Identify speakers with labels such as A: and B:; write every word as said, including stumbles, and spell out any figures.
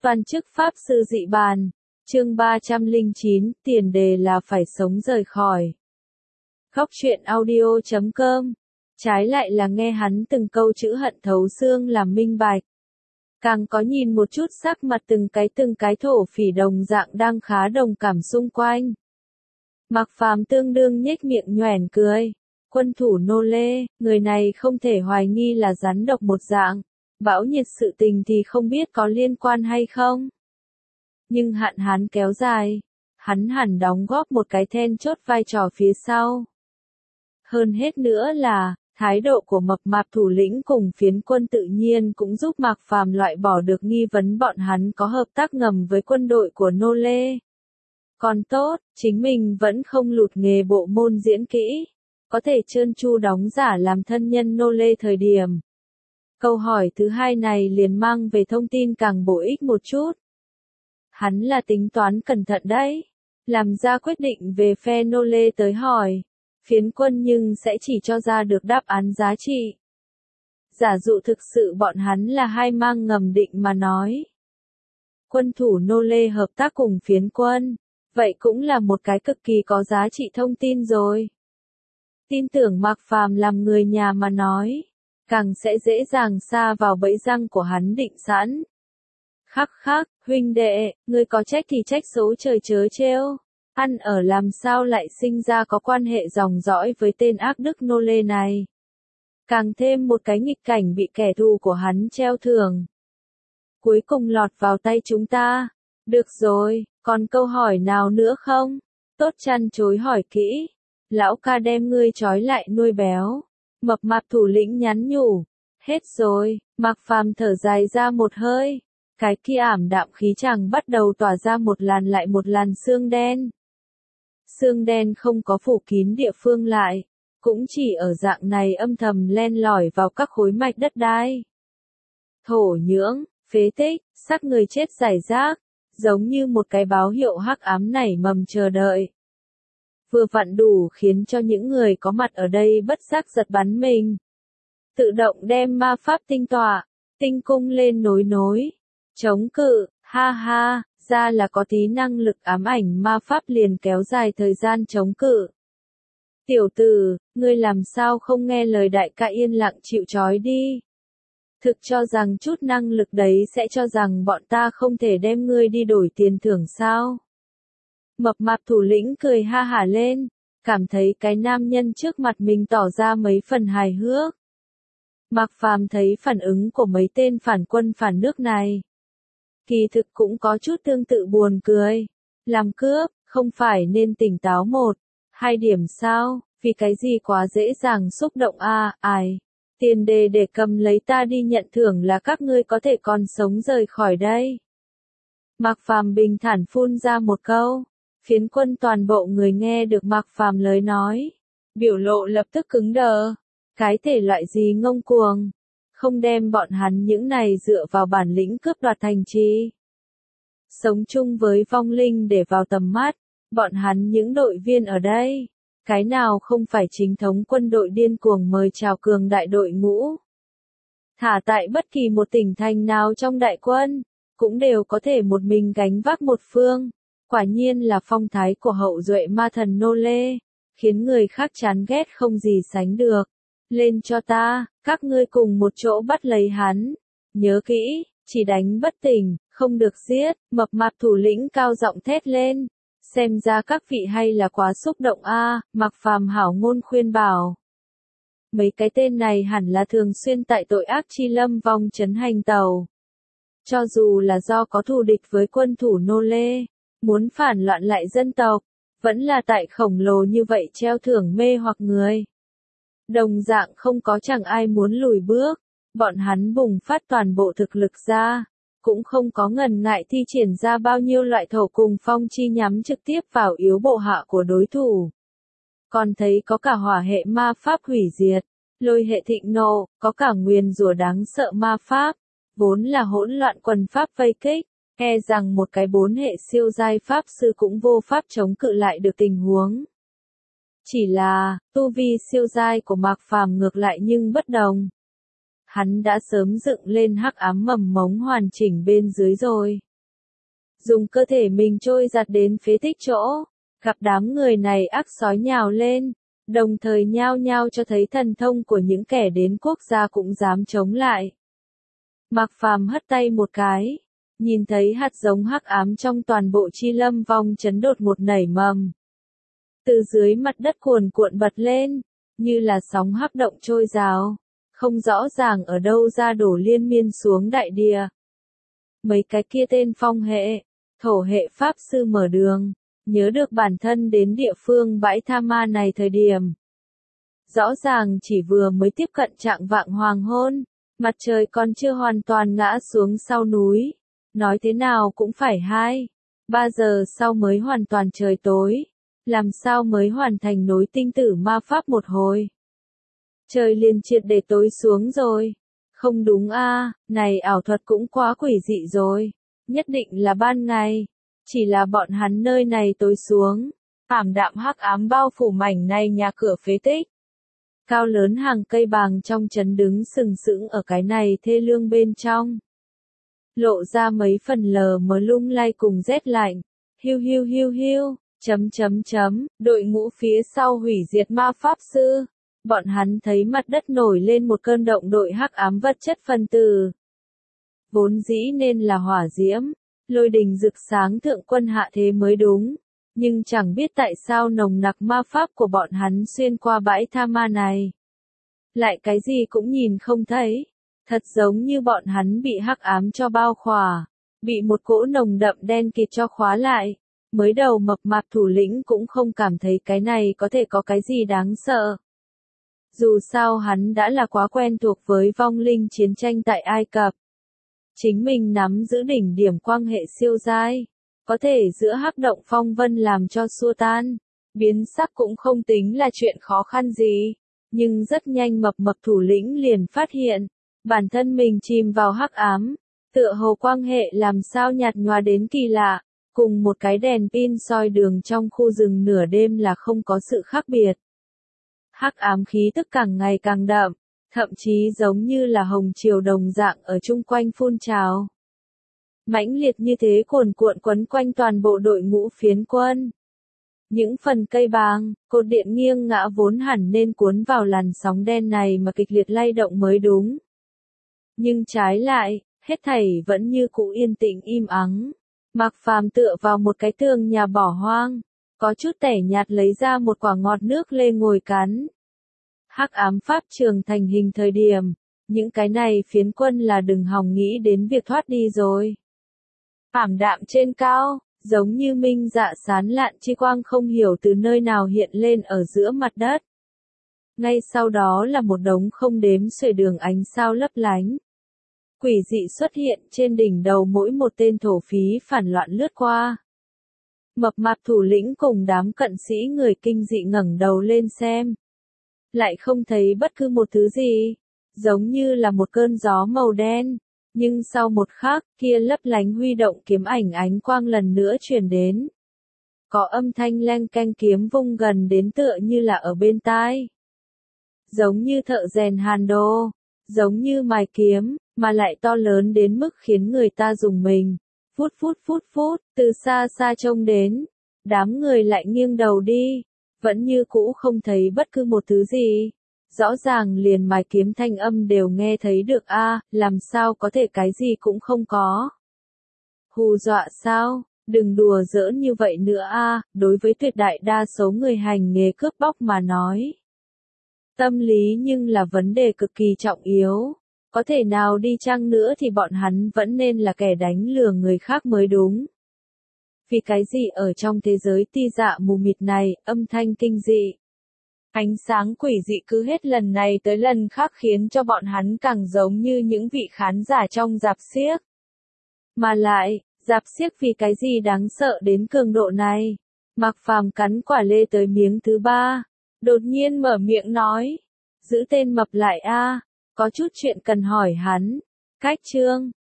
A: Toàn chức Pháp Sư Dị Bàn, chương ba trăm lẻ chín, tiền đề là phải sống rời khỏi. Góc truyện audio chấm com. Trái lại là nghe hắn từng câu chữ hận thấu xương làm minh bạch. Càng có nhìn một chút sắc mặt từng cái từng cái thổ phỉ đồng dạng đang khá đồng cảm xung quanh. Mạc Phàm tương đương nhếch miệng nhoẻn cười. Quân thủ nô lê, người này không thể hoài nghi là rắn độc một dạng. Bão nhiệt sự tình thì không biết có liên quan hay không. Nhưng hạn hán kéo dài, hắn hẳn đóng góp một cái then chốt vai trò phía sau. Hơn hết nữa là, thái độ của mập mạp thủ lĩnh cùng phiến quân tự nhiên cũng giúp Mạc Phàm loại bỏ được nghi vấn bọn hắn có hợp tác ngầm với quân đội của nô lê. Còn tốt, chính mình vẫn không lụt nghề bộ môn diễn kỹ, có thể trơn tru đóng giả làm thân nhân nô lê thời điểm. Câu hỏi thứ hai này liền mang về thông tin càng bổ ích một chút. Hắn là tính toán cẩn thận đấy. Làm ra quyết định về phe nô lê tới hỏi. Phiến quân nhưng sẽ chỉ cho ra được đáp án giá trị. Giả dụ thực sự bọn hắn là hai mang ngầm định mà nói. Quân thủ nô lê hợp tác cùng phiến quân. Vậy cũng là một cái cực kỳ có giá trị thông tin rồi. Tin tưởng Mạc Phàm làm người nhà mà nói. Càng sẽ dễ dàng sa vào bẫy răng của hắn định sẵn. Khắc khắc, huynh đệ, ngươi có trách thì trách số trời chớ trêu. Ăn ở làm sao lại sinh ra có quan hệ dòng dõi với tên ác đức nô lê này. Càng thêm một cái nghịch cảnh bị kẻ thù của hắn treo thưởng. Cuối cùng lọt vào tay chúng ta. Được rồi, còn câu hỏi nào nữa không? Tốt chăn chối hỏi kỹ. Lão ca đem ngươi trói lại nuôi béo. Mập mạp thủ lĩnh nhắn nhủ. Hết rồi, Mạc Phàm thở dài ra một hơi. Cái kia ảm đạm khí chàng bắt đầu tỏa ra một làn lại một làn xương đen. Xương đen không có phủ kín địa phương lại, cũng chỉ ở dạng này âm thầm len lỏi vào các khối mạch đất đai. Thổ nhưỡng, phế tích, xác người chết rải rác, giống như một cái báo hiệu hắc ám nảy mầm chờ đợi. Vừa vặn đủ khiến cho những người có mặt ở đây bất giác giật bắn mình. Tự động đem ma pháp tinh tọa, tinh cung lên nối nối. Chống cự, ha ha, ra là có tí năng lực ám ảnh ma pháp liền kéo dài thời gian chống cự. Tiểu tử, ngươi làm sao không nghe lời đại ca yên lặng chịu trói đi. Thực cho rằng chút năng lực đấy sẽ cho rằng bọn ta không thể đem ngươi đi đổi tiền thưởng sao. Mập mạp thủ lĩnh cười ha hả lên, cảm thấy cái nam nhân trước mặt mình tỏ ra mấy phần hài hước. Mạc Phàm thấy phản ứng của mấy tên phản quân phản nước này. Kỳ thực cũng có chút tương tự buồn cười. Làm cướp, không phải nên tỉnh táo một, hai điểm sao, vì cái gì quá dễ dàng xúc động a à, ai. Tiền đề để cầm lấy ta đi nhận thưởng là các ngươi có thể còn sống rời khỏi đây. Mạc Phàm bình thản phun ra một câu. Phiến quân toàn bộ người nghe được Mạc Phàm lời nói. Biểu lộ lập tức cứng đờ. Cái thể loại gì ngông cuồng. Không đem bọn hắn những này dựa vào bản lĩnh cướp đoạt thành trì. Sống chung với vong linh để vào tầm mắt, bọn hắn những đội viên ở đây, cái nào không phải chính thống quân đội điên cuồng mời chào cường đại đội ngũ. Thả tại bất kỳ một tỉnh thành nào trong đại quân, cũng đều có thể một mình gánh vác một phương, quả nhiên là phong thái của hậu duệ ma thần nô lê, khiến người khác chán ghét không gì sánh được. Lên cho ta, các ngươi cùng một chỗ bắt lấy hắn. Nhớ kỹ, chỉ đánh bất tỉnh, không được giết. Mập mạp thủ lĩnh cao giọng thét lên. Xem ra các vị hay là quá xúc động a. À, Mạc Phàm hảo ngôn khuyên bảo. Mấy cái tên này hẳn là thường xuyên tại tội ác chi lâm vong trấn hành tàu. Cho dù là do có thù địch với quân thủ nô lê, muốn phản loạn lại dân tộc, vẫn là tại khổng lồ như vậy treo thưởng mê hoặc người. Đồng dạng không có chẳng ai muốn lùi bước, bọn hắn bùng phát toàn bộ thực lực ra, cũng không có ngần ngại thi triển ra bao nhiêu loại thổ cùng phong chi nhắm trực tiếp vào yếu bộ hạ của đối thủ. Còn thấy có cả hỏa hệ ma pháp hủy diệt, lôi hệ thịnh nộ, có cả nguyền rủa đáng sợ ma pháp, vốn là hỗn loạn quần pháp vây kích, e rằng một cái bốn hệ siêu giai pháp sư cũng vô pháp chống cự lại được tình huống. Chỉ là, tu vi siêu giai của Mạc Phàm ngược lại nhưng bất đồng. Hắn đã sớm dựng lên hắc ám mầm mống hoàn chỉnh bên dưới rồi. dùng cơ thể mình trôi giặt đến phế tích chỗ, gặp đám người này ác sói nhào lên, đồng thời nhao nhao cho thấy thần thông của những kẻ đến quốc gia cũng dám chống lại. Mạc Phàm hất tay một cái, nhìn thấy hạt giống hắc ám trong toàn bộ chi lâm vong chấn đột một nảy mầm. Từ dưới mặt đất cuồn cuộn bật lên, như là sóng hắc động trôi rào, không rõ ràng ở đâu ra đổ liên miên xuống đại địa. Mấy cái kia tên phong hệ, thổ hệ pháp sư mở đường, nhớ được bản thân đến địa phương bãi tha ma này thời điểm. Rõ ràng chỉ vừa mới tiếp cận trạng vạng hoàng hôn, mặt trời còn chưa hoàn toàn ngã xuống sau núi, nói thế nào cũng phải hai, ba giờ sau mới hoàn toàn trời tối, làm sao mới hoàn thành nối tinh tử ma pháp một hồi. Trời liền triệt để tối xuống rồi. Không đúng a, này ảo thuật cũng quá quỷ dị rồi, nhất định là ban ngày, chỉ là bọn hắn nơi này tối xuống, ảm đạm hắc ám bao phủ mảnh này nhà cửa phế tích. Cao lớn hàng cây bàng trong trấn đứng sừng sững ở cái này thê lương bên trong. Lộ ra mấy phần lờ mờ lung lay cùng rét lạnh, hiu hiu hiu hiu, chấm chấm chấm, đội ngũ phía sau hủy diệt ma pháp sư. Bọn hắn thấy mặt đất nổi lên một cơn động đội hắc ám vật chất phân tử. Vốn dĩ nên là hỏa diễm, lôi đình rực sáng thượng quân hạ thế mới đúng. Nhưng chẳng biết tại sao nồng nặc ma pháp của bọn hắn xuyên qua bãi tha ma này. Lại cái gì cũng nhìn không thấy. Thật giống như bọn hắn bị hắc ám cho bao khỏa. Bị một cỗ nồng đậm đen kịt cho khóa lại. Mới đầu mập mạp thủ lĩnh cũng không cảm thấy cái này có thể có cái gì đáng sợ. Dù sao hắn đã là quá quen thuộc với vong linh chiến tranh tại Ai Cập. Chính mình nắm giữ đỉnh điểm quang hệ siêu giai, có thể giữa hắc động phong vân làm cho xua tan, biến sắc cũng không tính là chuyện khó khăn gì. Nhưng rất nhanh mập mập thủ lĩnh liền phát hiện, bản thân mình chìm vào hắc ám, tựa hồ quang hệ làm sao nhạt nhòa đến kỳ lạ, cùng một cái đèn pin soi đường trong khu rừng nửa đêm là không có sự khác biệt. Hắc ám khí tức càng ngày càng đậm, thậm chí giống như là hồng triều đồng dạng ở chung quanh phun trào. Mãnh liệt như thế cuồn cuộn quấn quanh toàn bộ đội ngũ phiến quân. Những phần cây bàng, cột điện nghiêng ngã vốn hẳn nên cuốn vào làn sóng đen này mà kịch liệt lay động mới đúng. Nhưng trái lại, hết thảy vẫn như cũ yên tĩnh im ắng. Mạc Phàm tựa vào một cái tường nhà bỏ hoang, có chút tẻ nhạt lấy ra một quả ngọt nước lê ngồi cắn. Hắc ám pháp trường thành hình thời điểm, những cái này phiến quân là đừng hòng nghĩ đến việc thoát đi rồi. Ảm đạm trên cao, giống như minh dạ sán lạn chi quang không hiểu từ nơi nào hiện lên ở giữa mặt đất. Ngay sau đó là một đống không đếm xuể đường ánh sao lấp lánh. Quỷ dị xuất hiện trên đỉnh đầu mỗi một tên thổ phí phản loạn lướt qua. Mập mạp thủ lĩnh cùng đám cận sĩ người kinh dị ngẩng đầu lên xem. Lại không thấy bất cứ một thứ gì, giống như là một cơn gió màu đen. Nhưng sau một khắc, kia lấp lánh huy động kiếm ảnh ánh quang lần nữa truyền đến. Có âm thanh leng keng kiếm vung gần đến tựa như là ở bên tai. Giống như thợ rèn hàn đô, giống như mài kiếm, mà lại to lớn đến mức khiến người ta dùng mình. Phút phút phút phút, từ xa xa trông đến, đám người lại nghiêng đầu đi, vẫn như cũ không thấy bất cứ một thứ gì. Rõ ràng liền mài kiếm thanh âm đều nghe thấy được a, làm sao có thể cái gì cũng không có. Hù dọa sao, đừng đùa giỡn như vậy nữa a, đối với tuyệt đại đa số người hành nghề cướp bóc mà nói. Tâm lý nhưng là vấn đề cực kỳ trọng yếu. Có thể nào đi chăng nữa thì bọn hắn vẫn nên là kẻ đánh lừa người khác mới đúng. Vì cái gì ở trong thế giới ti dạ mù mịt này, âm thanh kinh dị. Ánh sáng quỷ dị cứ hết lần này tới lần khác khiến cho bọn hắn càng giống như những vị khán giả trong rạp xiếc. Mà lại, rạp xiếc vì cái gì đáng sợ đến cường độ này. Mạc Phàm cắn quả lê tới miếng thứ ba, đột nhiên mở miệng nói. Giữ tên mập lại a, có chút chuyện cần hỏi hắn. Cách chương,